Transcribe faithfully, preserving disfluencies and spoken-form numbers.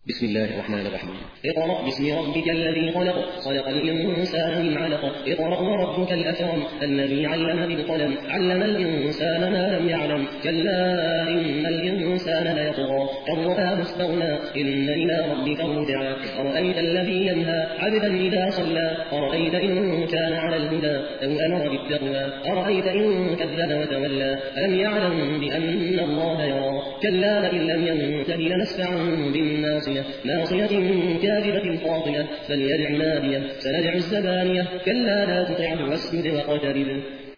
بسم الله الرحمن الرحيم. اقرأ باسم ربك الذي خلق خلق الإنسان من علق اقرأ وربك الأكرم الذي علم بالقلم علم الإنسان ما لم يعلم كلا إن الإنسان ليطغى أن رآه استغنى إن إلى ربك الرجعى أرأيت الذي ينهى عبدا إذا صلى أرأيت إن كان على الهدى أو أمر بالتقوى أرأيت إن كذب وتولى ألم يعلم بأن الله يرى كلا لئن لم ينته لنسفعا بالناصية ناصية كاذبة خاطئة فليدع ناديه سندع الزبانية كلا لا تطعه واسجد واقترب